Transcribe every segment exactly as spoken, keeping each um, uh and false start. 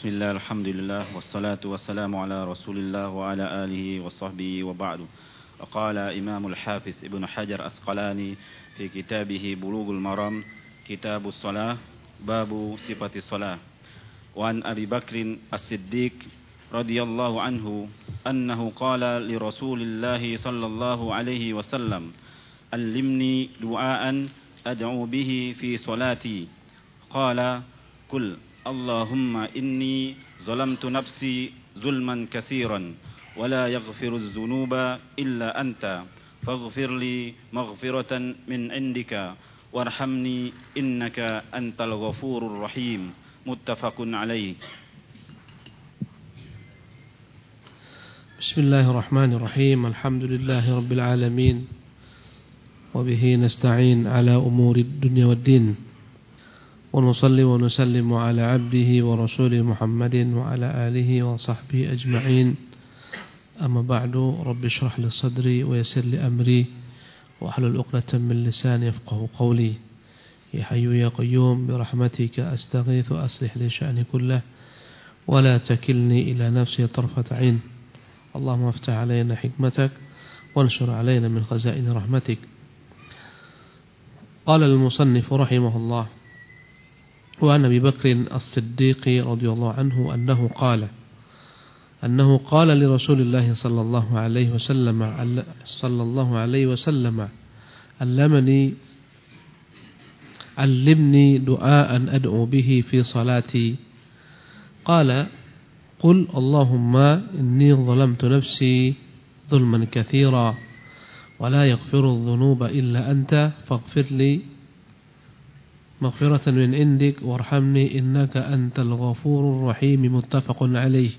Bismillah, alhamdulillah, wassalatu wassalamu ala rasulillah wa ala alihi wa sahbihi wa ba'du. Qala Imamul Hafiz Ibn Hajar Asqalani fi kitabihi Bulughul Maram, Kitabus Shalah, Babu Sifatis Shalah. Wa an Abi Bakrin As-Siddiq radhiyallahu anhu annahu qala li Rasulillah sallallahu alaihi wasallam, allimni du'aan ad'u bihi fi salati. Qala kul Allahumma inni zalamtu nafsi zulman katsiran wa la yaghfiru adh-dhunuba illa anta faghfir li maghfiratan min indika warhamni innaka antal ghafurur rahim. Muttafaqun alaih. Bismillahirrahmanirrahim. Alhamdulillahi rabbil alamin. Wa bihi nasta'in ala umurid dunya waddin. ونصلي ونسلم على عبده ورسوله محمد وعلى آله وصحبه أجمعين. أما بعد، رب اشرح لي صدري ويسر لي أمري واحلل عقدة من لساني يفقهوا قولي. يا حي يا قيوم برحمتك أستغيث أصلح لي شأني كله ولا تكلني إلى نفسي طرفة عين. اللهم افتح علينا حكمتك وانشر علينا من خزائن رحمتك. قال المصنف رحمه الله: وعن أبي بكر الصديق رضي الله عنه أنه قال أنه قال لرسول الله صلى الله عليه وسلم صلى الله عليه وسلم علمني علمني دعاء أدعو به في صلاتي. قال قل اللهم إني ظلمت نفسي ظلما كثيرا ولا يغفر الذنوب إلا أنت فاغفر لي مغفرة من عندك وارحمني إنك أنت الغفور الرحيم. متفق عليه.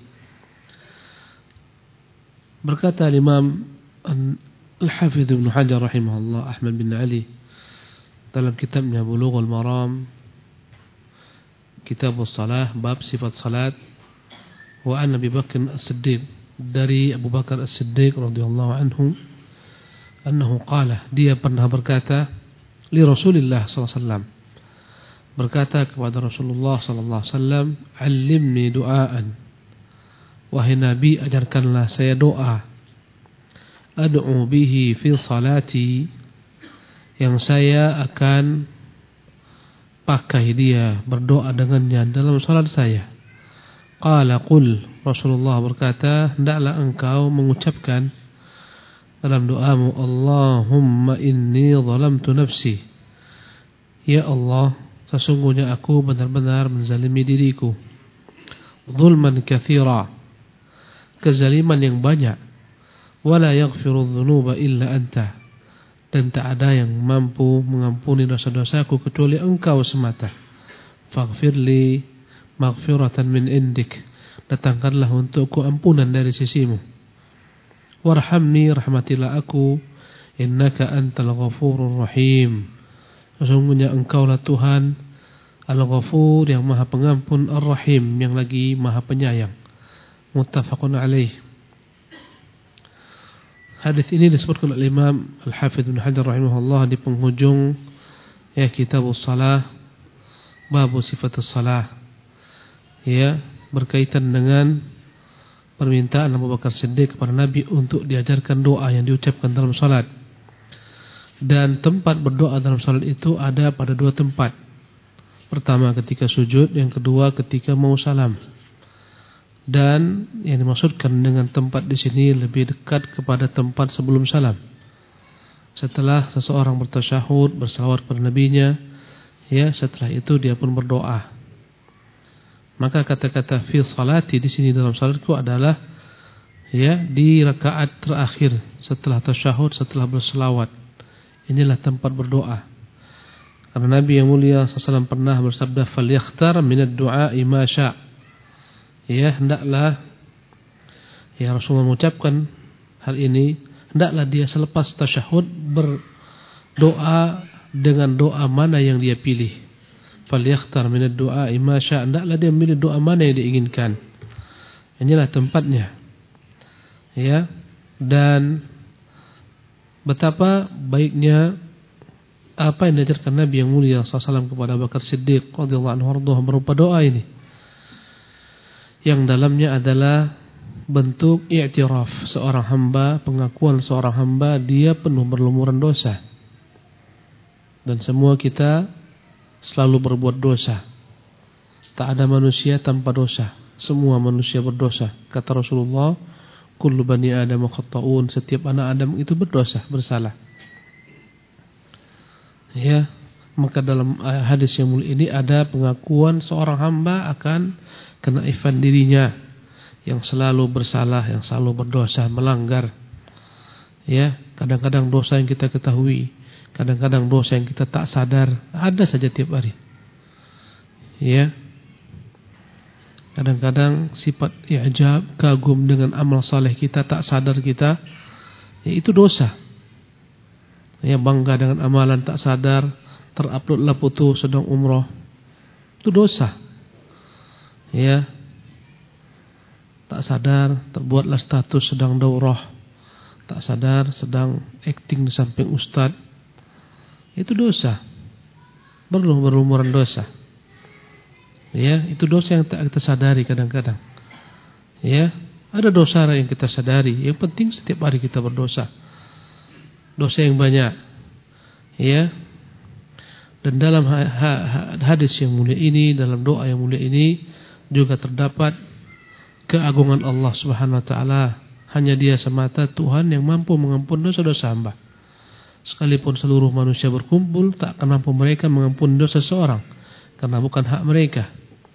Berkata Imam Al-Hafidh Ibn Hajar rahimahullah, Ahmad bin Ali, dalam kitabnya Bulughul Maram, Kitabus Shalah, bab sifat salat. Wa an Abi Bakr As-Siddiq, dari Abu Bakar As-Siddiq radhiyallahu anhu, annahu qala, dia pernah berkata, li Rasulillah sallallahu alaihi wasallam, berkata kepada Rasulullah sallallahu alaihi wasallam, "Allimni du'aan." Wahai Nabi, ajarkanlah saya doa. Ad'u bihi fi salati, yang saya akan pakai dia, berdoa dengannya dalam salat saya. Qala qul, Rasulullah berkata, hendaklah engkau mengucapkan dalam doamu, Allahumma inni zalamtu nafsi. Ya Allah, sesungguhnya aku benar-benar menzalimi diriku. Zulman katsira, kezaliman yang banyak. Wala yaghfiru dzunuba illa anta, dan tak ada yang mampu mengampuni dosa-dosaku kecuali engkau semata. Faghfirli maghfiratan min indik, datangkanlah untukku ampunan dari sisimu. Warhamni, rahmatilah aku. Innaka antal ghafurur rahim, sesungguhnya engkaulah Tuhan Al-Ghafur, yang maha pengampun, Ar-Rahim, yang lagi maha penyayang. Muttafaqun alaih. Hadis ini disebutkan oleh Imam Al-Hafidh Ibn Hajar rahimahullah di penghujung ya Kitabus Shalah, Babu Sifatus Shalah, ya, berkaitan dengan permintaan Abu Bakar Siddiq kepada Nabi untuk diajarkan doa yang diucapkan dalam salat. Dan tempat berdoa dalam salat itu ada pada dua tempat. Pertama ketika sujud, yang kedua ketika mau salam. Dan yang dimaksudkan dengan tempat di sini lebih dekat kepada tempat sebelum salam. Setelah seseorang bertasyahud, bersalawat kepada nabinya, ya, setelah itu dia pun berdoa. Maka kata-kata fi salati di sini dalam salatku adalah ya di rakaat terakhir setelah tasyahud, setelah berselawat. Inilah tempat berdoa. Karena Nabi yang mulia sallallahu alaihi wasallam pernah bersabda, "Falyakhtar minad du'a'i ma sya'." Ya, hendaklah ya Rasulullah mengucapkan hal ini, hendaklah dia selepas tasyahud berdoa dengan doa mana yang dia pilih. Falyakhtar minad du'a'i ma sya', hendaklah dia memilih doa mana yang diinginkan. Inilah tempatnya. Ya, dan betapa baiknya apa yang diajarkan Nabi yang mulia sallallahu alaihi wasallam kepada Abu Bakar Siddiq radhiyallahu anhu berupa doa ini. yang dalamnya adalah bentuk i'tiraf seorang hamba, pengakuan seorang hamba dia penuh berlumuran dosa. Dan semua kita selalu berbuat dosa. Tak ada manusia tanpa dosa. Semua manusia berdosa. Kata Rasulullah, kullu bani Adam khata'un, setiap anak Adam itu berdosa, bersalah. Ya, maka dalam hadis yang mulia ini ada pengakuan seorang hamba akan kenaifan dirinya yang selalu bersalah, yang selalu berdosa, melanggar. Ya, kadang-kadang dosa yang kita ketahui, kadang-kadang dosa yang kita tak sadar, ada saja tiap hari. Ya. Kadang-kadang sifat i'jab, kagum dengan amal saleh kita, tak sadar kita, ya itu dosa. Ya, bangga dengan amalan tak sadar, teruploadlah foto sedang umroh, itu dosa. Ya, tak sadar terbuatlah status sedang daurah, tak sadar sedang akting di samping ustaz, itu dosa, belum berlumuran dosa. Ya, itu dosa yang tak kita sadari kadang-kadang. Ya, ada dosa yang kita sadari. Yang penting setiap hari kita berdosa, dosa yang banyak. Ya, dan dalam hadis yang mulia ini, dalam doa yang mulia ini juga terdapat keagungan Allah Subhanahu Wa Taala. Hanya Dia semata Tuhan yang mampu mengampuni dosa-dosa hamba. Sekalipun seluruh manusia berkumpul, tak akan mampu mereka mengampuni dosa seorang, karena bukan hak mereka.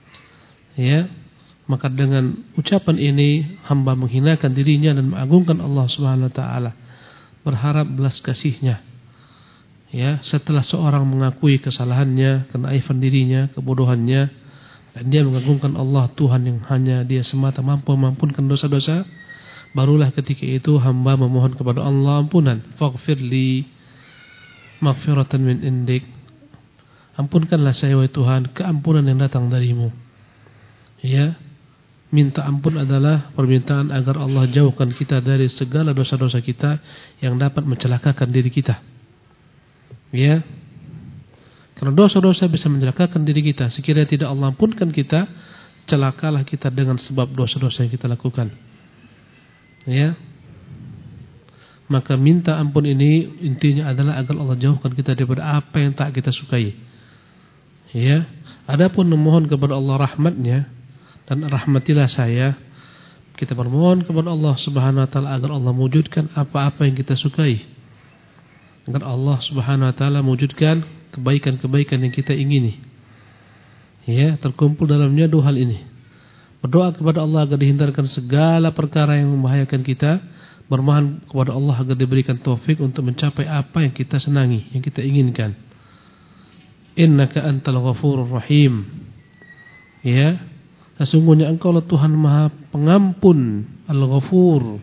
Ya, maka dengan ucapan ini hamba menghinakan dirinya dan mengagungkan Allah Subhanahu Wa Taala, berharap belas kasih-Nya. Ya, setelah seorang mengakui kesalahannya, kenaifan dirinya, kebodohannya, dan dia mengagungkan Allah Tuhan yang hanya Dia semata mampu mengampunkan dosa-dosa, barulah ketika itu hamba memohon kepada Allah ampunan. Faghfirli maghfiratan min indik, ampunkanlah saya wahai Tuhan, keampunan yang datang darimu. Ya, minta ampun adalah permintaan agar Allah jauhkan kita dari segala dosa-dosa kita yang dapat mencelakakan diri kita. Ya, karena dosa-dosa bisa mencelakakan diri kita. Sekiranya tidak Allah ampunkan kita, celakalah kita dengan sebab dosa-dosa yang kita lakukan. Ya, maka minta ampun ini intinya adalah agar Allah jauhkan kita daripada apa yang tak kita sukai. Ya, adapun memohon kepada Allah rahmatnya, dan rahmatilah saya, kita bermohon kepada Allah Subhanahu Wa Taala agar Allah mewujudkan apa-apa yang kita sukai, agar Allah Subhanahu Wa Taala mewujudkan kebaikan-kebaikan yang kita ingini. Ya, terkumpul dalamnya dua hal ini. Berdoa kepada Allah agar dihindarkan segala perkara yang membahayakan kita, bermohon kepada Allah agar diberikan taufik untuk mencapai apa yang kita senangi, yang kita inginkan. Innaka antal ghafurur rahim. Ya, sesungguhnya Engkau lah Tuhan Maha Pengampun, Al-Ghafur,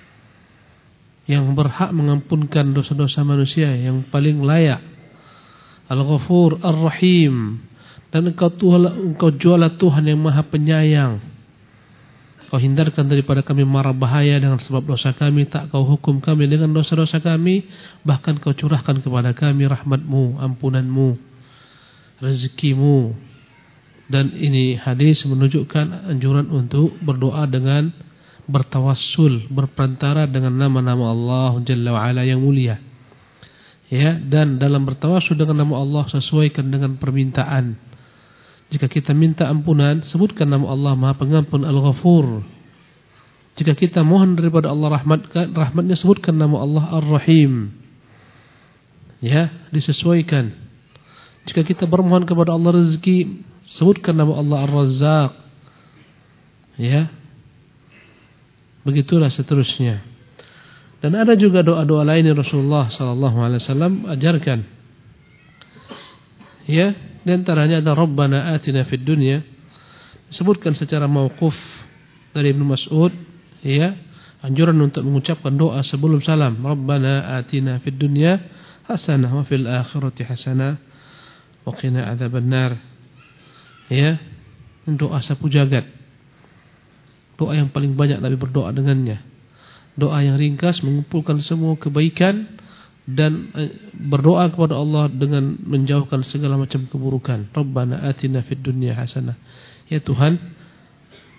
yang berhak mengampunkan dosa-dosa manusia, yang paling layak. Al-Ghafur Ar-Rahim, dan Engkau Tuhan, Engkau jualah Tuhan yang Maha Penyayang. Kau hindarkan daripada kami mara bahaya dengan sebab dosa kami, tak Kau hukum kami dengan dosa-dosa kami, bahkan Kau curahkan kepada kami rahmat-Mu, ampunan-Mu, rezekimu. Dan ini hadis menunjukkan anjuran untuk berdoa dengan bertawassul, berperantara dengan nama-nama Allah Jalla wa'ala yang mulia. Ya, dan dalam bertawassul dengan nama Allah sesuaikan dengan permintaan. Jika kita minta ampunan, sebutkan nama Allah Maha Pengampun Al-Ghafur. Jika kita mohon daripada Allah rahmat, rahmatnya, sebutkan nama Allah Ar-Rahim. Ya, disesuaikan. Jika kita bermohon kepada Allah rezeki, sebutkan nama Allah Ar-Razzaq. Ya, begitulah seterusnya. Dan ada juga doa-doa lain yang Rasulullah sallallahu alaihi wasallam ajarkan. Ya, di antaranya ada Rabbana atina fid dunya, disebutkan secara mauquf dari Ibnu Mas'ud. Ya, anjuran untuk mengucapkan doa sebelum salam. Rabbana atina fid dunya hasanah wa fil akhirati hasanah wa qina adzabannar. Ya, doa sapu jagat, doa yang paling banyak Nabi berdoa dengannya. Doa yang ringkas mengumpulkan semua kebaikan dan berdoa kepada Allah dengan menjauhkan segala macam keburukan. Rabbana atina fid dunya hasanah. Ya Tuhan,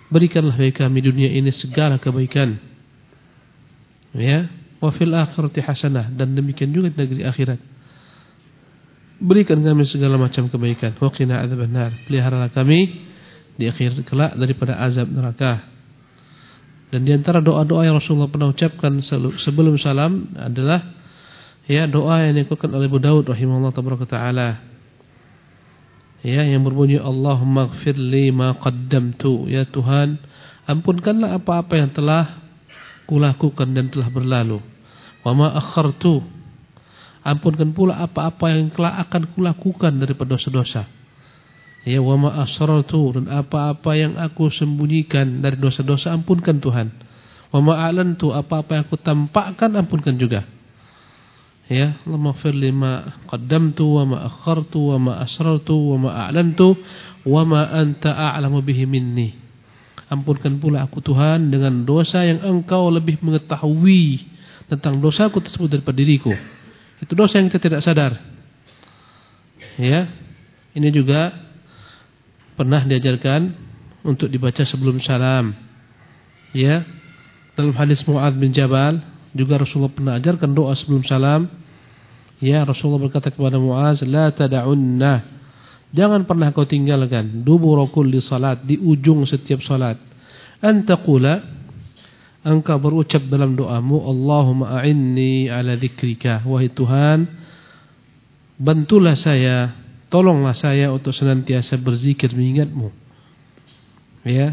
berikanlah bagi kami dunia ini segala kebaikan, ya, wa fil akhirati hasanah, dan demikian juga di negeri akhirat berikan kami segala macam kebaikan, wa qina adzabannar, peliharalah kami di akhir kelak daripada azab neraka. Dan di antara doa-doa yang Rasulullah pernah ucapkan sebelum salam adalah, ya, doa yang dikutip oleh Abu Daud rahimahullah taala, ya, yang berbunyi Allahumma ighfir li ma qaddamtu, ya Tuhan, ampunkanlah apa-apa yang telah kulakukan dan telah berlalu. Wa ma akhartu, ampunkan pula apa-apa yang telah akan kulakukan daripada dosa-dosa. Ya, wa ma asrartu, dan apa-apa yang aku sembunyikan dari dosa-dosa, ampunkan Tuhan. Wa ma a'lantu, apa-apa yang aku tampakkan, ampunkan juga. Ya, Allahumma ighfir li ma qaddamtu wa ma akhartu wa ma asrartu wa ma a'lantu wa ma anta a'lamu bihi minni. Ampunkan pula aku Tuhan dengan dosa yang Engkau lebih mengetahui tentang dosaku tersebut daripada diriku. Itu dosa yang kita tidak sadar. Ya, ini juga pernah diajarkan untuk dibaca sebelum salam. Ya, dalam hadis Mu'adz bin Jabal juga Rasulullah pernah ajarkan doa sebelum salam. Ya, Rasulullah berkata kepada Mu'adz, la tada'unna, jangan pernah kau tinggalkan dubura kulli salat, di ujung setiap salat, antaqula, engkau berucap dalam doamu, Allahumma a'inni ala dzikrika, wahai Tuhan, bantulah saya, tolonglah saya untuk senantiasa berzikir mengingat-Mu. Ya,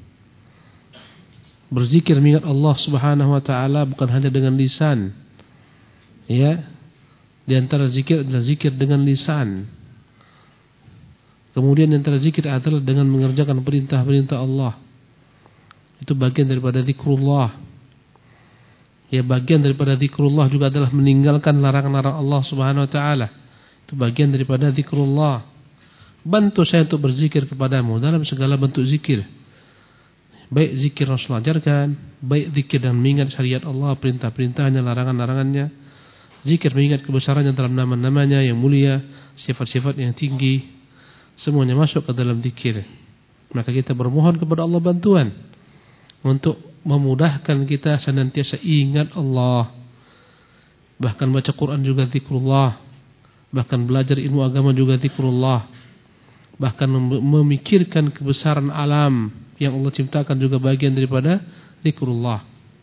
berzikir mengingat Allah Subhanahu wa taala bukan hanya dengan lisan. Ya, di antara zikir adalah zikir dengan lisan. Kemudian di antara zikir adalah dengan mengerjakan perintah-perintah Allah. Itu bagian daripada zikrullah. Ya, bagian daripada zikrullah juga adalah meninggalkan larangan-larangan Allah Subhanahu wa taala. Itu bagian daripada zikrullah. Bantu saya untuk berzikir kepadamu dalam segala bentuk zikir. Baik zikir Rasulullah ajarkan, baik zikir dan mengingat syariat Allah, perintah-perintahnya, larangan-larangannya, zikir mengingat kebesarannya dalam nama-namanya yang mulia, sifat-sifat yang tinggi, semuanya masuk ke dalam zikir. Maka kita bermohon kepada Allah bantuan untuk memudahkan kita senantiasa ingat Allah. Bahkan baca Quran juga zikrullah. Bahkan belajar ilmu agama juga zikrullah. Bahkan memikirkan kebesaran alam yang Allah ciptakan juga bagian daripada zikrullah.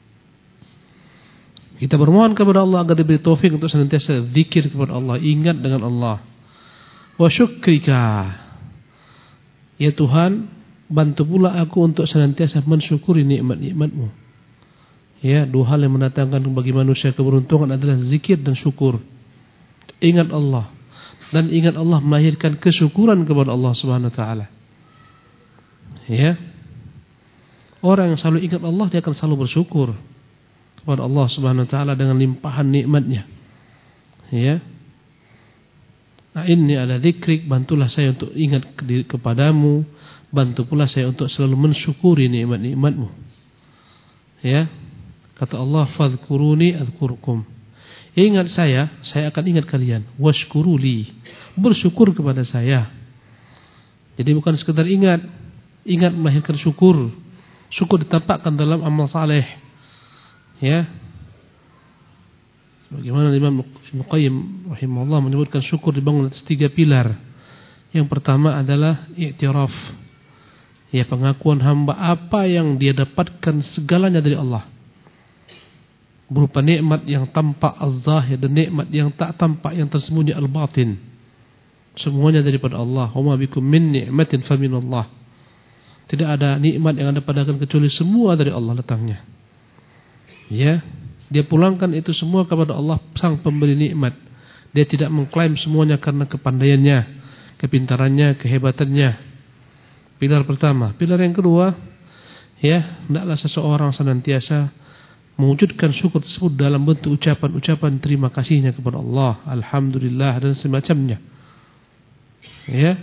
Kita bermohon kepada Allah agar diberi taufik untuk senantiasa zikir kepada Allah, ingat dengan Allah. Wa syukrika, ya Tuhan, bantu pula aku untuk senantiasa mensyukuri nikmat-nikmat-Mu. Ya, dua hal yang mendatangkan bagi manusia keberuntungan adalah zikir dan syukur. Ingat Allah, dan ingat Allah melahirkan kesyukuran kepada Allah Subhanahu wa taala. Ya, orang yang selalu ingat Allah, dia akan selalu bersyukur kepada Allah Subhanahu wa taala dengan limpahan nikmatnya. Ya, a'inni ala dzikrik, bantulah saya untuk ingat kepadamu, bantu pula saya untuk selalu mensyukuri nikmat-nikmat-Mu. Ya, kata Allah, fadhkuruni adzkurkum, ingat saya, saya akan ingat kalian. Washkuruli, bersyukur kepada saya. Jadi bukan sekedar ingat, ingat melahirkan syukur. Syukur ditampakkan dalam amal saleh. Ya, sebagaimana Imam Ibnu Qayyim rahimahullah menyebutkan syukur dibangun atas tiga pilar. Yang pertama adalah i'tiraf, ya, pengakuan hamba apa yang dia dapatkan segalanya dari Allah, berupa nikmat yang tampak az-zahir dan nikmat yang tak tampak, yang tersembunyi al-batin. Semuanya daripada Allah. Wa ma bikum min ni'matin fa minallah. Tidak ada nikmat yang Anda padakan kecuali semua dari Allah datangnya. Ya, dia pulangkan itu semua kepada Allah sang pemberi nikmat. Dia tidak mengklaim semuanya karena kepandaiannya, kepintarannya, kehebatannya. Pilar pertama. Pilar yang kedua, ya, hendaklah seseorang senantiasa mewujudkan syukur tersebut dalam bentuk ucapan-ucapan terima kasihnya kepada Allah, alhamdulillah dan semacamnya. Ya,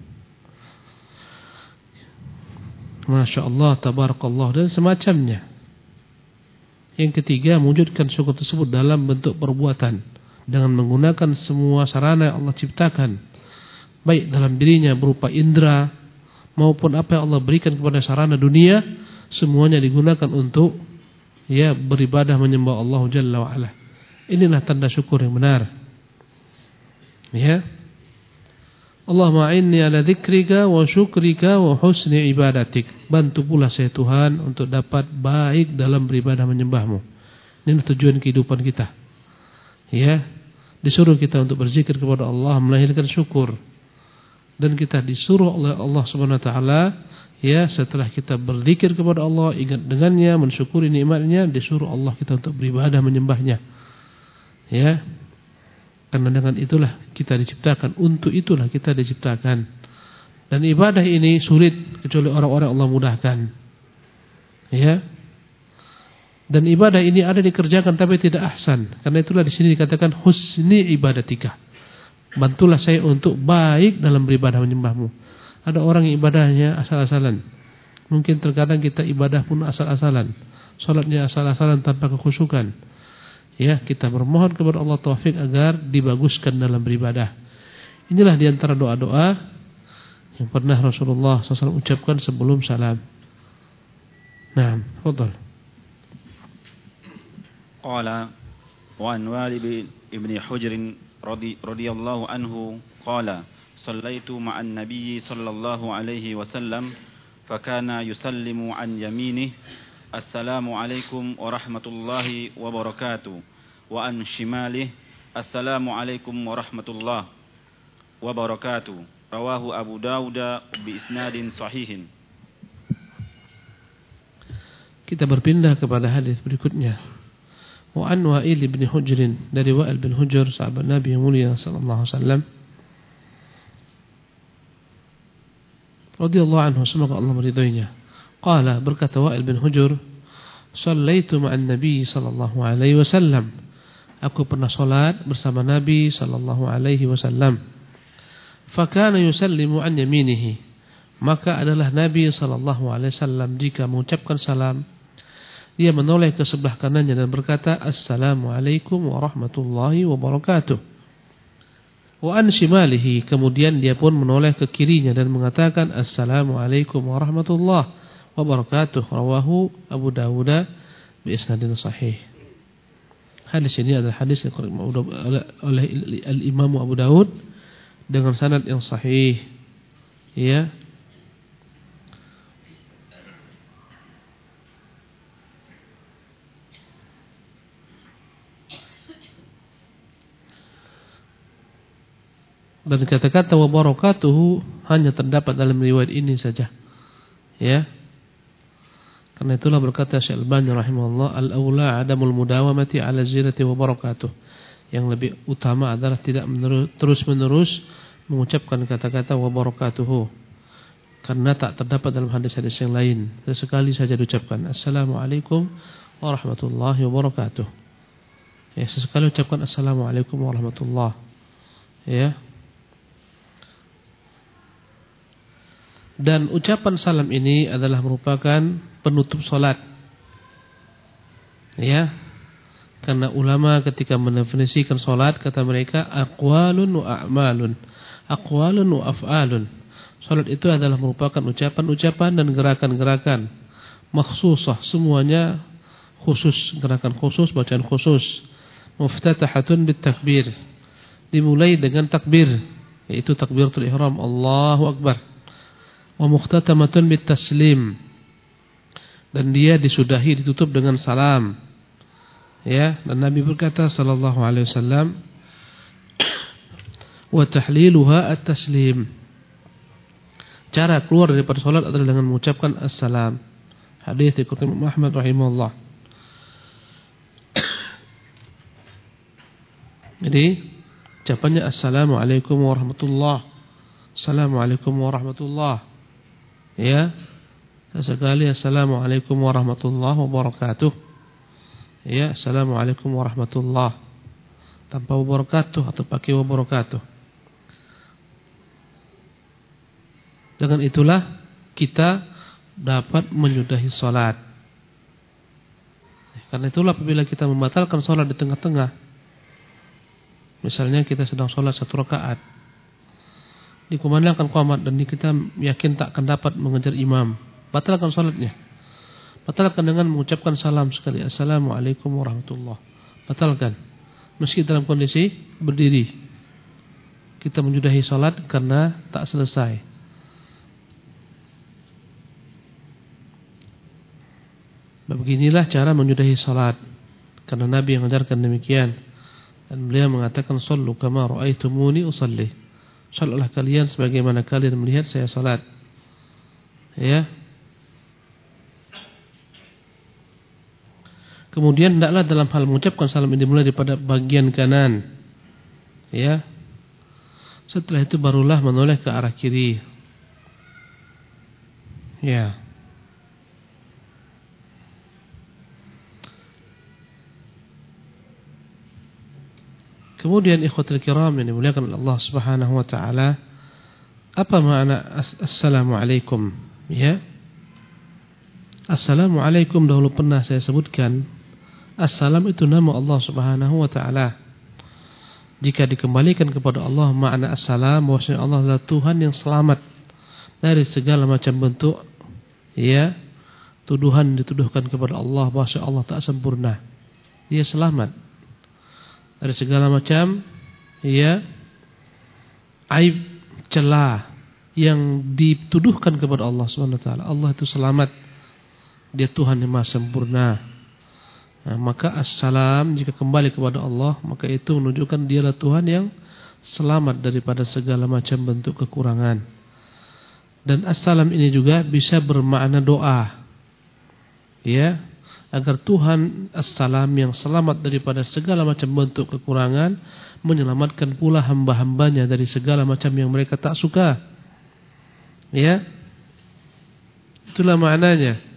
Masya Allah, tabarakallah dan semacamnya. Yang ketiga, mewujudkan syukur tersebut dalam bentuk perbuatan dengan menggunakan semua sarana yang Allah ciptakan, baik dalam dirinya berupa indera, maupun apa yang Allah berikan kepada sarana dunia, semuanya digunakan untuk ya beribadah menyembah Allah Jalla wa Ala. Inilah tanda syukur yang benar. Ya. Allahumma inni ala dzikrika wa syukrika wa husni ibadatik. Bantu pula saya Tuhan untuk dapat baik dalam beribadah menyembahmu. Ini tujuan kehidupan kita. Ya. Disuruh kita untuk berzikir kepada Allah, melahirkan syukur. Dan kita disuruh oleh Allah Subhanahu wa taala ya, setelah kita berzikir kepada Allah, ingat dengannya, mensyukuri nikmatnya, disuruh Allah kita untuk beribadah menyembahnya. Ya. Karena dengan itulah kita diciptakan, untuk itulah kita diciptakan. Dan ibadah ini sulit kecuali orang-orang Allah mudahkan. Ya. Dan ibadah ini ada dikerjakan tapi tidak ahsan. Karena itulah di sini dikatakan husni ibadatika. Bantulah saya untuk baik dalam beribadah menyembahmu. Ada orang yang ibadahnya asal-asalan. Mungkin terkadang kita ibadah pun asal-asalan. Salatnya asal-asalan tanpa kekhusyukan. Ya, kita bermohon kepada Allah taufik agar dibaguskan dalam beribadah. Inilah diantara doa-doa yang pernah Rasulullah shallallahu alaihi wasallam ucapkan sebelum salam. Naam, fadhal. Qala wa an Walid ibn Hujr radhiyallahu anhu qala sallaitu ma'an nabiyyi sallallahu alaihi wasallam fakana yusallimu an yaminihi assalamu alaikum warahmatullahi wabarakatuh wa an shimalihi assalamu alaikum warahmatullahi wabarakatuh rawahu Abu Dawud bi isnadin sahihin. Kita berpindah kepada hadis berikutnya. Wa an Wa'il bin Hujr, dari Wa'il bin Hujr sahabat Nabi yang mulia sallallahu alaihi wasallam radhiyallahu anhu, semoga Allah meridainya. Qala, berkata Wa'il bin Hujr, shallaitu ma'an Nabi sallallahu alaihi wasallam. Aku pernah salat bersama Nabi sallallahu alaihi wasallam. Fakana yusallimu an yaminihi. Maka adalah Nabi sallallahu alaihi wasallam jika mengucapkan salam, dia menoleh ke sebelah kanannya dan berkata, Assalamualaikum warahmatullahi wabarakatuh. Wa an shimalihi, kemudian dia pun menoleh ke kirinya dan mengatakan, Assalamualaikum warahmatullahi wabarakatuh. Rawahu Abu Dawud bi isnadin sahih. Hadis ini adalah hadis yang oleh Al-Imam Abu Dawud dengan sanad yang sahih. Ya. Dan kata-kata wa barakatuhu hanya terdapat dalam riwayat ini saja. Ya. Karena itulah berkata Syekh Al-Albani rahimahullah, al-aula adamul mudawamati ala ziyadati wa barakatuh. Yang lebih utama adalah tidak menerus, terus-menerus mengucapkan kata-kata wa barakatuhu. Karena tak terdapat dalam hadis-hadis yang lain. Sesekali saja diucapkan Assalamualaikum warahmatullahi wabarakatuh. Ya, sesekali ucapkan Assalamualaikum warahmatullahi. Ya. Dan ucapan salam ini adalah merupakan penutup salat. Ya. Karena ulama ketika mendefinisikan salat, kata mereka aqwalun wa a'malun. Aqwalun wa af'alun. Salat itu adalah merupakan ucapan-ucapan dan gerakan-gerakan makhsusah, semuanya khusus, gerakan khusus, bacaan khusus. Muftatahatun bit takbir. Dimulai dengan takbir, yaitu takbiratul ihram, Allahu akbar. Wa mukhtatamatun bit taslim, dan dia disudahi, ditutup dengan salam. Ya, dan Nabi berkata sallallahu alaihi wasallam, wa tahliluha at-taslim. Cara keluar daripada salat adalah dengan mengucapkan assalam. Hadis riwayat Imam Ahmad rahimahullah. Jadi ucapannya assalamualaikum warahmatullah, assalamualaikum warahmatullah. Ya, sesekali assalamualaikum warahmatullahi wabarakatuh. Ya, assalamualaikum warahmatullah tanpa wabarakatuh atau pakai wabarakatuh. Dengan itulah kita dapat menyudahi salat. Karena itulah apabila kita membatalkan salat di tengah-tengah, misalnya kita sedang salat satu rakaat, dikumandangkan qamat dan kita yakin tak akan dapat mengejar imam, batalkan salatnya. Batalkan dengan mengucapkan salam sekali, Assalamualaikum warahmatullahi wabarakatuh. Batalkan. Meski dalam kondisi berdiri. Kita menyudahi salat karena tak selesai. Beginilah cara menyudahi salat. Karena Nabi yang mengajarkan demikian. Dan beliau mengatakan, Sallu kama ra'aitumuni usalli. Salatlah kalian sebagaimana kalian melihat saya salat. Ya. Kemudian hendaklah dalam hal mengucapkan salam ini dimulai daripada bagian kanan. Ya. Setelah itu barulah menoleh ke arah kiri. Ya. Kemudian ikhwatul kiram yang dimuliakan oleh Allah Subhanahu wa taala, apa makna assalamualaikum? Ya. Assalamualaikum dahulu pernah saya sebutkan. Assalam itu nama Allah Subhanahu wa taala. Jika dikembalikan kepada Allah, makna assalam bahwasanya Allah adalah Tuhan yang selamat dari segala macam bentuk ya tuduhan dituduhkan kepada Allah bahwa Allah tak sempurna. Dia selamat dari segala macam ya aib, celah yang dituduhkan kepada Allah Subhanahu wa taala. Allah itu selamat. Dia Tuhan yang Maha sempurna. Nah, maka assalam jika kembali kepada Allah, maka itu menunjukkan dialah Tuhan yang selamat daripada segala macam bentuk kekurangan. Dan assalam ini juga bisa bermakna doa. Ya, agar Tuhan assalam yang selamat daripada segala macam bentuk kekurangan menyelamatkan pula hamba-hambanya dari segala macam yang mereka tak suka. Ya. Itulah maknanya.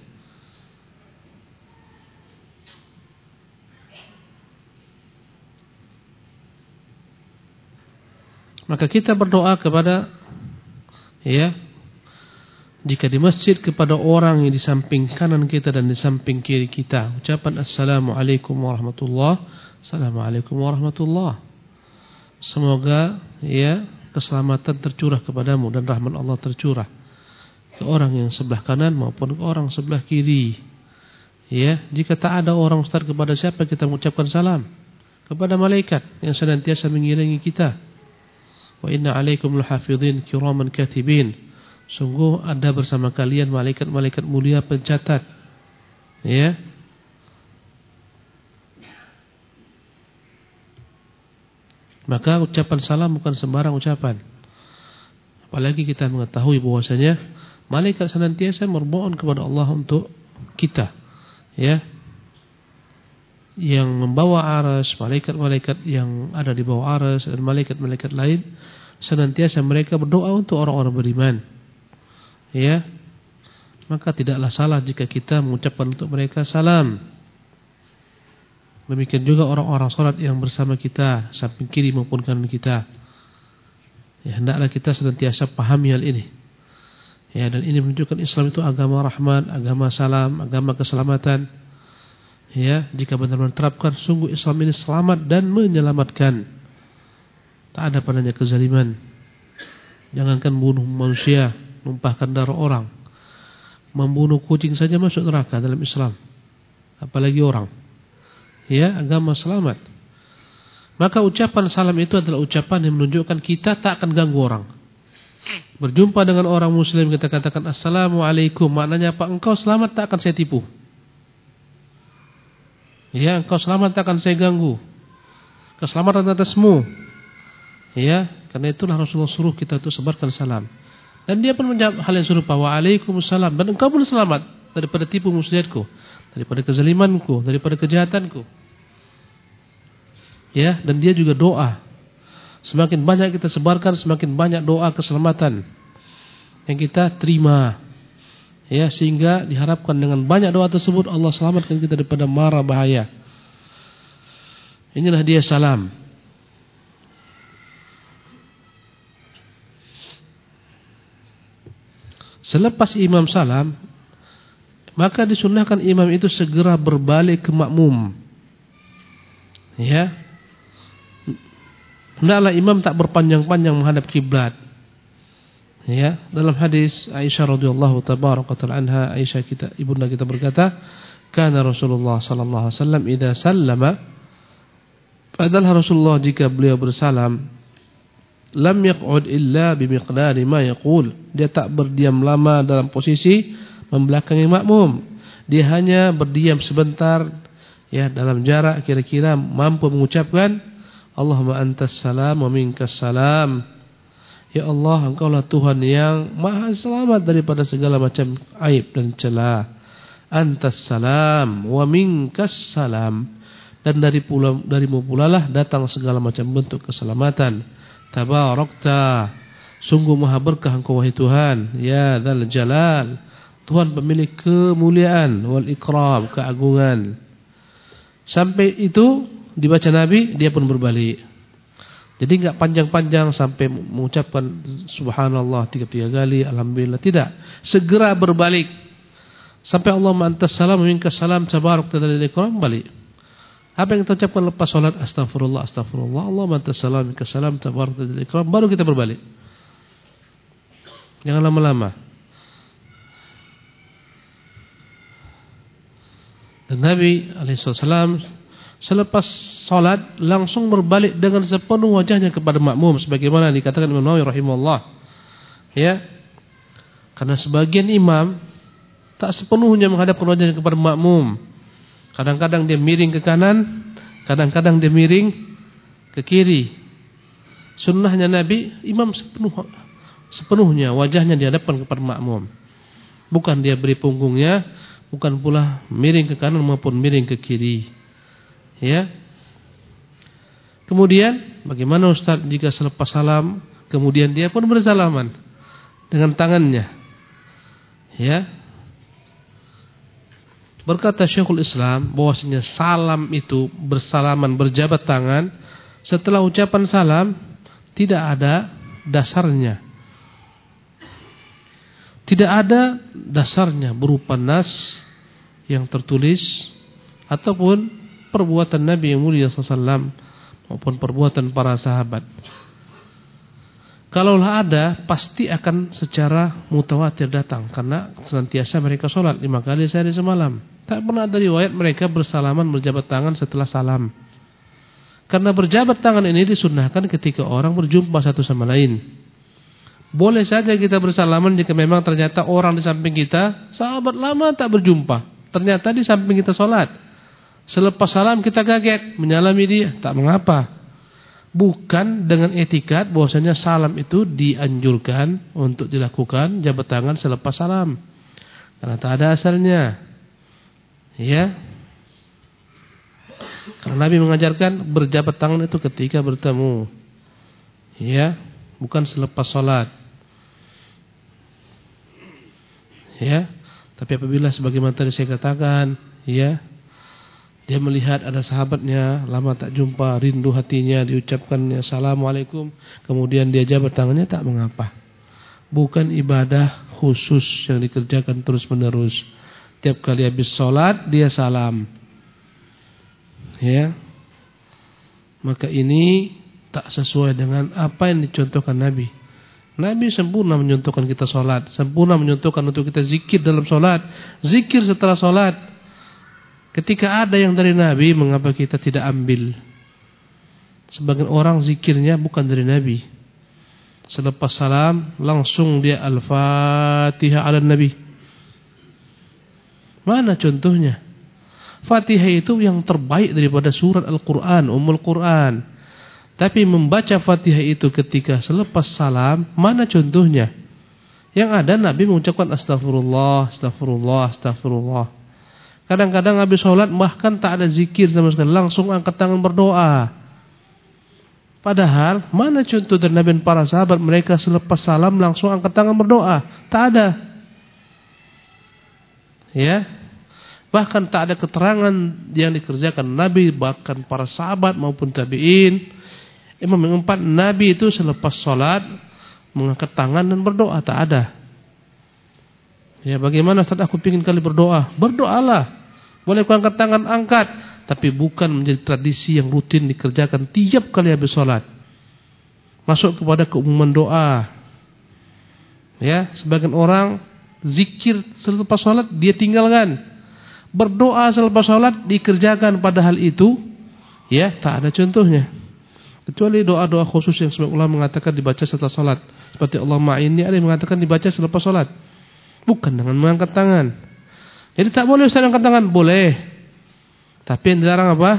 Maka kita berdoa kepada ya jika di masjid kepada orang yang di samping kanan kita dan di samping kiri kita, ucapan assalamualaikum warahmatullahi assalamualaikum warahmatullahi. Semoga ya keselamatan tercurah kepadamu dan rahmat Allah tercurah ke orang yang sebelah kanan maupun ke orang sebelah kiri. Ya, jika tak ada orang ustaz, kepada siapa kita mengucapkan salam? Kepada malaikat yang senantiasa mengiringi kita. Wa inna alaikum lahafidhin kiraman katibin. Sungguh ada bersama kalian malaikat-malaikat mulia pencatat. Ya. Maka ucapan salam bukan sembarang ucapan. Apalagi kita mengetahui bahwasanya malaikat senantiasa bermohon kepada Allah untuk kita. Ya. Yang membawa aras, malaikat-malaikat yang ada di bawah aras dan malaikat-malaikat lain senantiasa mereka berdoa untuk orang-orang beriman. Ya. Maka tidaklah salah jika kita mengucapkan untuk mereka salam. Demikian juga orang-orang salat yang bersama kita, samping kiri maupun kanan kita. Ya, hendaklah kita senantiasa pahami hal ini. Ya, dan ini menunjukkan Islam itu agama rahmat, agama salam, agama keselamatan. Ya, jika benar-benar terapkan, sungguh Islam ini selamat dan menyelamatkan. Tak ada padanya kezaliman. Jangankan bunuh manusia, numpahkan darah orang. Membunuh kucing saja masuk neraka dalam Islam. Apalagi orang. Ya, agama selamat. Maka ucapan salam itu adalah ucapan yang menunjukkan kita tak akan ganggu orang. Berjumpa dengan orang muslim kita katakan assalamualaikum, maknanya apa? Engkau selamat, tak akan saya tipu. Ya, engkau selamat, tak akan saya ganggu. Keselamatan atasmu. Ya, karena itulah Rasulullah suruh kita untuk sebarkan salam. Dan dia pun menjawab hal yang serupa, waalaikumsalam. Dan engkau pun selamat daripada tipu muslihatku, daripada kezalimanku, daripada kejahatanku. Ya, dan dia juga doa. Semakin banyak kita sebarkan, semakin banyak doa keselamatan yang kita terima. Ya, sehingga diharapkan dengan banyak doa tersebut Allah selamatkan kita daripada mara bahaya. Inilah dia salam. Selepas imam salam, maka disunnahkan imam itu segera berbalik ke makmum. Ya. Hendaklah imam tak berpanjang-panjang menghadap kiblat. Ya, dalam hadis Aisyah radhiyallahu tabaraka anha, Aisyah kita ibunda kita berkata, kana Rasulullah sallallahu alaihi wasallam idza sallama, padahal Rasulullah jika beliau bersalam, lam yaq'ud illa bimiqdari ma yaqul, dia tak berdiam lama dalam posisi membelakangi makmum, dia hanya berdiam sebentar, ya, dalam jarak kira-kira mampu mengucapkan Allahumma antas salam wa minkas salam. Ya Allah, Engkaulah Tuhan yang maha selamat daripada segala macam aib dan celah. Antas salam wa minkas salam, dan dari pula darimu pula lah datang segala macam bentuk keselamatan. Tabarakta, sungguh maha berkah Engkau wahai Tuhan. Ya dzal jalal, Tuhan pemilik kemuliaan, wal ikram, keagungan. Sampai itu dibaca Nabi, dia pun berbalik. Jadi enggak panjang-panjang sampai mengucapkan subhanallah tiga-tiga kali, alhamdulillah, tidak. Segera berbalik. Sampai Allahumma antas salam wa minkas salam tabarakta dzal ikram, balik. Apa yang kita ucapkan lepas salat, astagfirullah, astagfirullah, Allahumma antas salam wa minkas salam tabarakta dzal ikram, baru kita berbalik. Jangan lama-lama. Dan Nabi alaihi wasallam selepas salat langsung berbalik dengan sepenuh wajahnya kepada makmum, sebagaimana dikatakan Imam Nawawi rahimahullah. Ya. Karena sebagian imam tak sepenuhnya menghadapkan wajahnya kepada makmum. Kadang-kadang dia miring ke kanan, kadang-kadang dia miring ke kiri. Sunnahnya Nabi, imam sepenuh sepenuhnya wajahnya dihadapkan kepada makmum. Bukan dia beri punggungnya, bukan pula miring ke kanan maupun miring ke kiri. Ya. Kemudian bagaimana Ustaz jika selepas salam kemudian dia pun bersalaman dengan tangannya? Ya. Berkata Syekhul Islam bahwasanya salam itu, bersalaman, berjabat tangan setelah ucapan salam, tidak ada dasarnya. Tidak ada dasarnya berupa nas yang tertulis ataupun perbuatan Nabi yang mulia sallallahu alaihi wasallam maupun perbuatan para sahabat. Kalaulah ada, pasti akan secara mutawatir datang, karena senantiasa mereka sholat lima kali sehari semalam. Tak pernah ada riwayat mereka bersalaman berjabat tangan setelah salam. Karena berjabat tangan ini disunnahkan ketika orang berjumpa satu sama lain. Boleh saja kita bersalaman jika memang ternyata orang di samping kita sahabat lama tak berjumpa, ternyata di samping kita sholat. Selepas salam kita kaget menyalami dia, tak mengapa. Bukan dengan etikat bahwasanya salam itu dianjurkan untuk dilakukan jabat tangan selepas salam, karena tak ada asalnya. Ya. Karena Nabi mengajarkan berjabat tangan itu ketika bertemu. Ya, bukan selepas salat. Ya. Tapi apabila sebagaimana tadi saya katakan, ya, dia melihat ada sahabatnya lama tak jumpa, rindu hatinya, diucapkannya assalamualaikum, kemudian dia jabat tangannya, tak mengapa. Bukan ibadah khusus yang dikerjakan terus menerus. Tiap kali habis sholat dia salam. Ya. Maka ini tak sesuai dengan apa yang dicontohkan Nabi. Nabi sempurna menyontohkan kita sholat, sempurna menyontohkan untuk kita zikir dalam sholat, zikir setelah sholat. Ketika ada yang dari Nabi, mengapa kita tidak ambil? Sebagian orang zikirnya bukan dari Nabi. Selepas salam langsung dia Al-Fatihah ala Nabi. Mana contohnya? Fatihah itu yang terbaik daripada surat Al-Quran, Ummul Quran. Tapi membaca Fatihah itu ketika selepas salam, mana contohnya? Yang ada Nabi mengucapkan astagfirullah, astagfirullah, astagfirullah. Kadang-kadang habis sholat bahkan tak ada zikir sama sekali, langsung angkat tangan berdoa. Padahal mana contoh dari Nabi dan para sahabat, mereka selepas salam langsung angkat tangan berdoa? Tak ada. Ya. Bahkan tak ada keterangan yang dikerjakan Nabi, bahkan para sahabat maupun tabi'in. Imam yang empat, Nabi itu selepas sholat mengangkat tangan dan berdoa, tak ada. Ya, bagaimana saat aku ingin kali berdoa? Berdoalah. Boleh ku angkat tangan, angkat. Tapi bukan menjadi tradisi yang rutin dikerjakan tiap kali habis sholat. Masuk kepada keumuman doa. Ya, sebagian orang zikir selepas sholat dia tinggalkan, berdoa selepas sholat dikerjakan, padahal itu ya tak ada contohnya. Kecuali doa-doa khusus yang sebagian ulama mengatakan dibaca setelah sholat, seperti Allahumma inni, ada yang mengatakan dibaca selepas sholat, bukan dengan mengangkat tangan. Jadi tak boleh Ustaz angkat tangan, boleh. Tapi yang dilarang apa?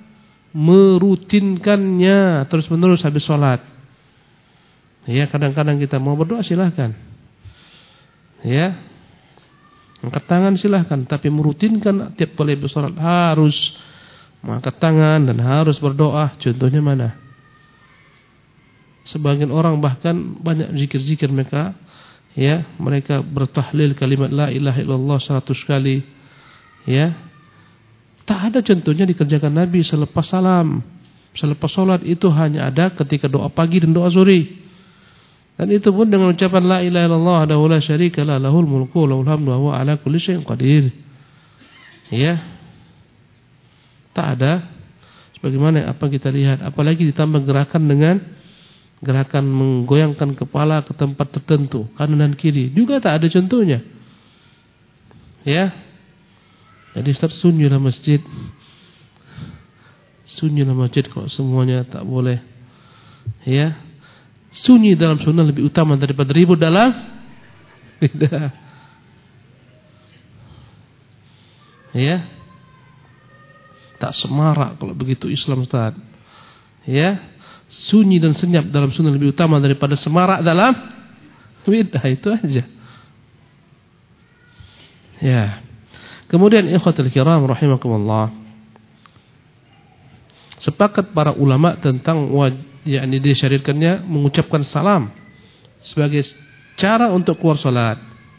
Merutinkannya terus-menerus habis sholat. Ya, kadang-kadang kita mau berdoa silahkan. Ya, angkat tangan silahkan, tapi merutinkan tiap kali habis sholat harus mengangkat tangan dan harus berdoa. Contohnya mana? Sebagian orang bahkan banyak zikir-zikir mereka, ya, mereka bertahlil kalimat la ilaha illallah seratus kali, ya. Tak ada contohnya dikerjakan Nabi selepas salam, selepas sholat. Itu hanya ada ketika doa pagi dan doa sore. Dan itu pun dengan ucapan la ilaha illallah wahdahu la syarika lah, lahul mulku wa lahul hamdu wa huwa ala kulli syai'in qadir. Ya. Tak ada sebagaimana apa kita lihat, apalagi ditambah gerakan dengan gerakan menggoyangkan kepala ke tempat tertentu, kanan dan kiri, juga tak ada contohnya. Ya. Jadi Ustaz, sunyilah masjid. Sunyilah masjid kalau semuanya tak boleh. Ya. Sunyi dalam sunnah lebih utama daripada ribut dalam bidah. Ya. Tak semarak kalau begitu Islam, Ustaz. Ya. Sunyi dan senyap dalam sunnah lebih utama daripada semarak dalam bidah, itu aja. Ya. Kemudian ikhwatul kiram rahimakumullah, sepakat para ulama tentang wajib, yakni disyariatkannya mengucapkan salam sebagai cara untuk keluar salat.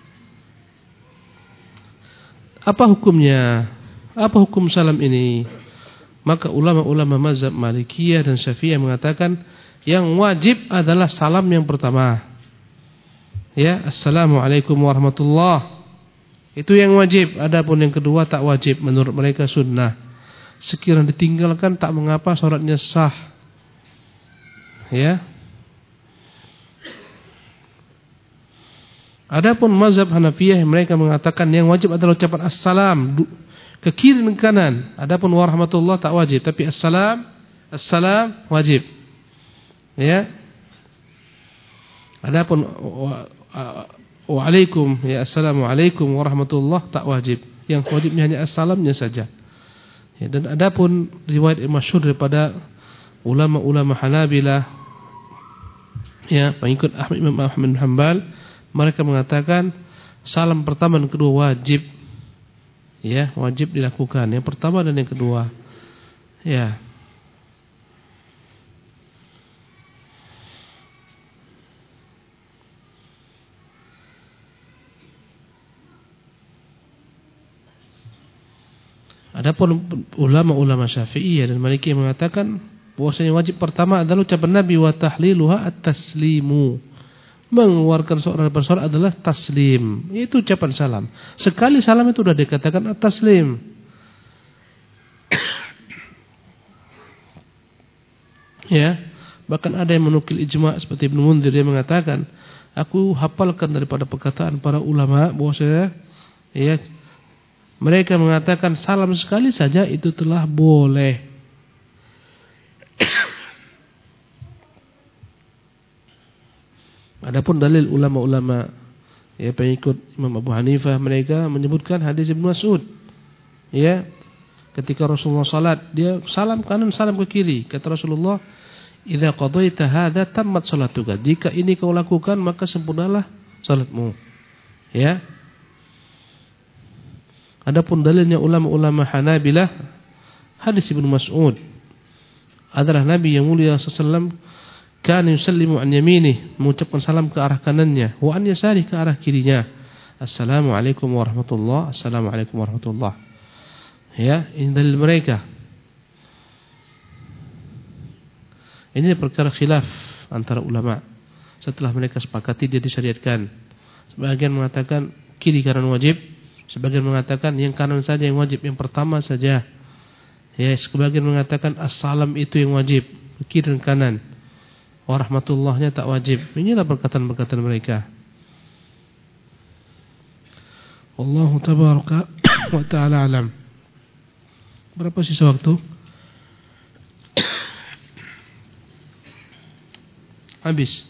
Apa hukumnya? Apa hukum salam ini? Maka ulama-ulama mazhab Malikiyah dan Syafi'iyah mengatakan yang wajib adalah salam yang pertama. Ya, assalamualaikum warahmatullah. Itu yang wajib. Adapun yang kedua tak wajib, menurut mereka sunnah. Sekiranya ditinggalkan tak mengapa, salatnya sah. Ya. Adapun mazhab Hanafiyah, mereka mengatakan yang wajib adalah ucapan assalam ke kiri dan kanan. Adapun warahmatullah tak wajib, tapi assalam, assalam wajib. Ya. Adapun wa, waalaikum, ya assalamualaikum warahmatullah tak wajib. Yang wajibnya hanya assalamnya saja. Ya, dan adapun riwayat masyhur daripada ulama-ulama Hanabilah, ya, pengikut Ahmad Imam Ahmad bin Hanbal, mereka mengatakan salam pertama dan kedua wajib. Ya, wajib dilakukan. Yang pertama dan yang kedua. Ya. Adapun ulama-ulama Syafi'iyah dan Malikiyah mengatakan bahwasanya wajib pertama adalah ucapan Nabi wa tahliluha at-taslimu. Mengeluarkan seorang dari salat adalah taslim. Itu ucapan salam. Sekali salam itu sudah dikatakan at-taslim. Ya, bahkan ada yang menukil ijma' seperti Ibnu Munzir, dia mengatakan, aku hafalkan daripada perkataan para ulama bahwasanya ya, mereka mengatakan salam sekali saja itu telah boleh. Adapun dalil ulama-ulama, ya, pengikut Imam Abu Hanifah, mereka menyebutkan hadis Ibnu Mas'ud. Ya, ketika Rasulullah salat, dia salam kanan, salam ke kiri. Kata Rasulullah, "Idza qadaita hadza tammat salatuka." Jika ini kau lakukan, maka sempurnalah salatmu. Ya. Adapun dalilnya ulama-ulama Hanabilah, hadis Ibnu Mas'ud adalah Nabi yang mulia sallallahu alaihi wasallam kana yusallimu an yaminih, mengucapkan salam ke arah kanannya, wa an yasarihi, ke arah kirinya. Assalamualaikum warahmatullah, assalamualaikum warahmatullah. Ya, ini dalil mereka. Ini perkara khilaf antara ulama. Setelah mereka sepakati dia disyariatkan. Sebagian mengatakan kiri kanan wajib, sebagian mengatakan yang kanan saja yang wajib, yang pertama saja. Ya, sebagian mengatakan assalam itu yang wajib, kiri dan kanan. Warahmatullahnya tak wajib. Inilah perkataan-perkataan mereka. Wallahu tabaraka wa ta'ala alam. Berapa sisa waktu? Habis.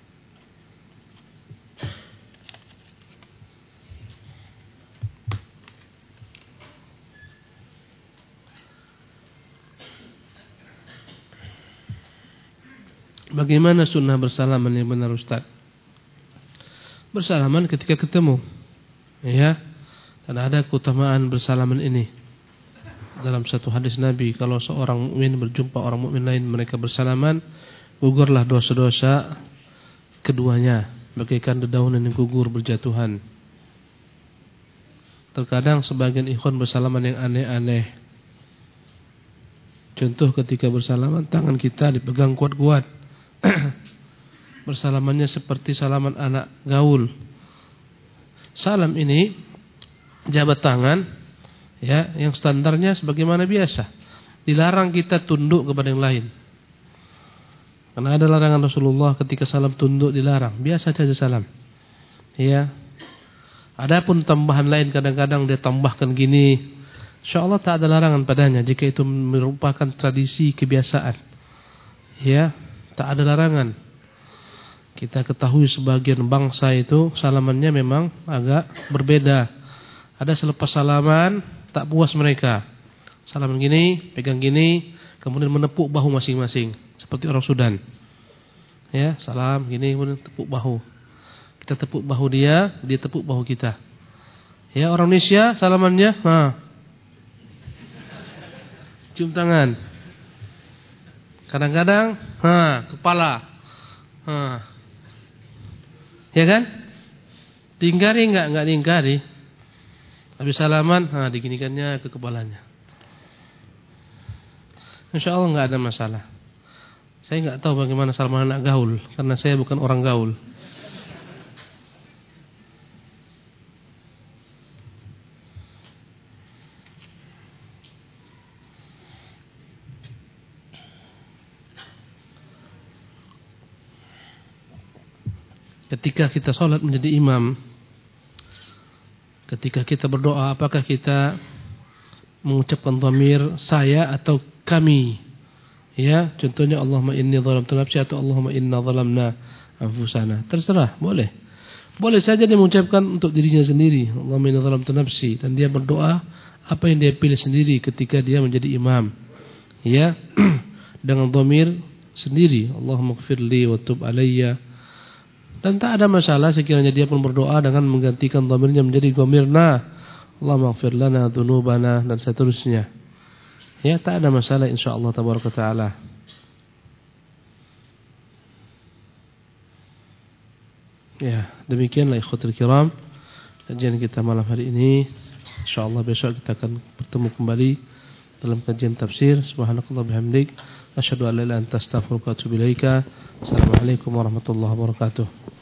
Bagaimana sunnah bersalaman yang benar, Ustaz? Bersalaman ketika ketemu, ya. Dan ada keutamaan bersalaman ini. Dalam satu hadis Nabi, kalau seorang mukmin berjumpa orang mukmin lain, mereka bersalaman, gugurlah dosa-dosa keduanya, bagaikan dedaunan yang gugur berjatuhan. Terkadang sebagian ikhwan bersalaman yang aneh-aneh. Contoh ketika bersalaman, tangan kita dipegang kuat-kuat. Bersalamannya seperti salaman anak gaul. Salam ini jabat tangan, ya, yang standarnya sebagaimana biasa. Dilarang kita tunduk kepada yang lain. Karena ada larangan Rasulullah ketika salam tunduk dilarang. Biasa saja salam. Ya. Adapun tambahan lain kadang-kadang dia tambahkan gini. Insyaallah tak ada larangan padanya jika itu merupakan tradisi kebiasaan. Ya, tak ada larangan. Kita ketahui sebagian bangsa itu salamannya memang agak berbeda. Ada selepas salaman tak puas mereka. Salaman gini, pegang gini, kemudian menepuk bahu masing-masing seperti orang Sudan. Ya, salam gini kemudian tepuk bahu. Kita tepuk bahu dia, dia tepuk bahu kita. Ya, orang Indonesia salamannya, ha. Cium tangan. Kadang-kadang, ha, kepala. Ha. Ya kan? Diingkari enggak? Enggak diingkari. Habis salaman, ha, diginikannya ke kepalanya. Insyaallah enggak ada masalah. Saya enggak tahu bagaimana salaman anak gaul, karena saya bukan orang gaul. Ketika kita sholat menjadi imam, ketika kita berdoa, apakah kita mengucapkan dhamir saya atau kami? Ya, contohnya Allahumma inni zalamtu nafsi atau Allahumma inna zalamna anfusana. Terserah, boleh. Boleh saja dia mengucapkan untuk dirinya sendiri, Allahumma inni zalamtu nafsi, dan dia berdoa apa yang dia pilih sendiri ketika dia menjadi imam. Ya, dengan dhamir sendiri, Allahumma ighfirli wa tub alayya. Dan tak ada masalah sekiranya dia pun berdoa dengan menggantikan dhamirnya menjadi dhamirna, Allahumma ighfir lana dzunubana, dan seterusnya. Ya, tak ada masalah insyaallah tabaraka taala. Ya, demikianlah ikhwatul kiram kajian kita malam hari ini. Insyaallah besok kita akan bertemu kembali dalam kajian tafsir. Subhanakallah bihamdik, asyhadu an la ilaha illa anta astaghfiruka wa atubu ilaika. Assalamualaikum warahmatullahi wabarakatuh.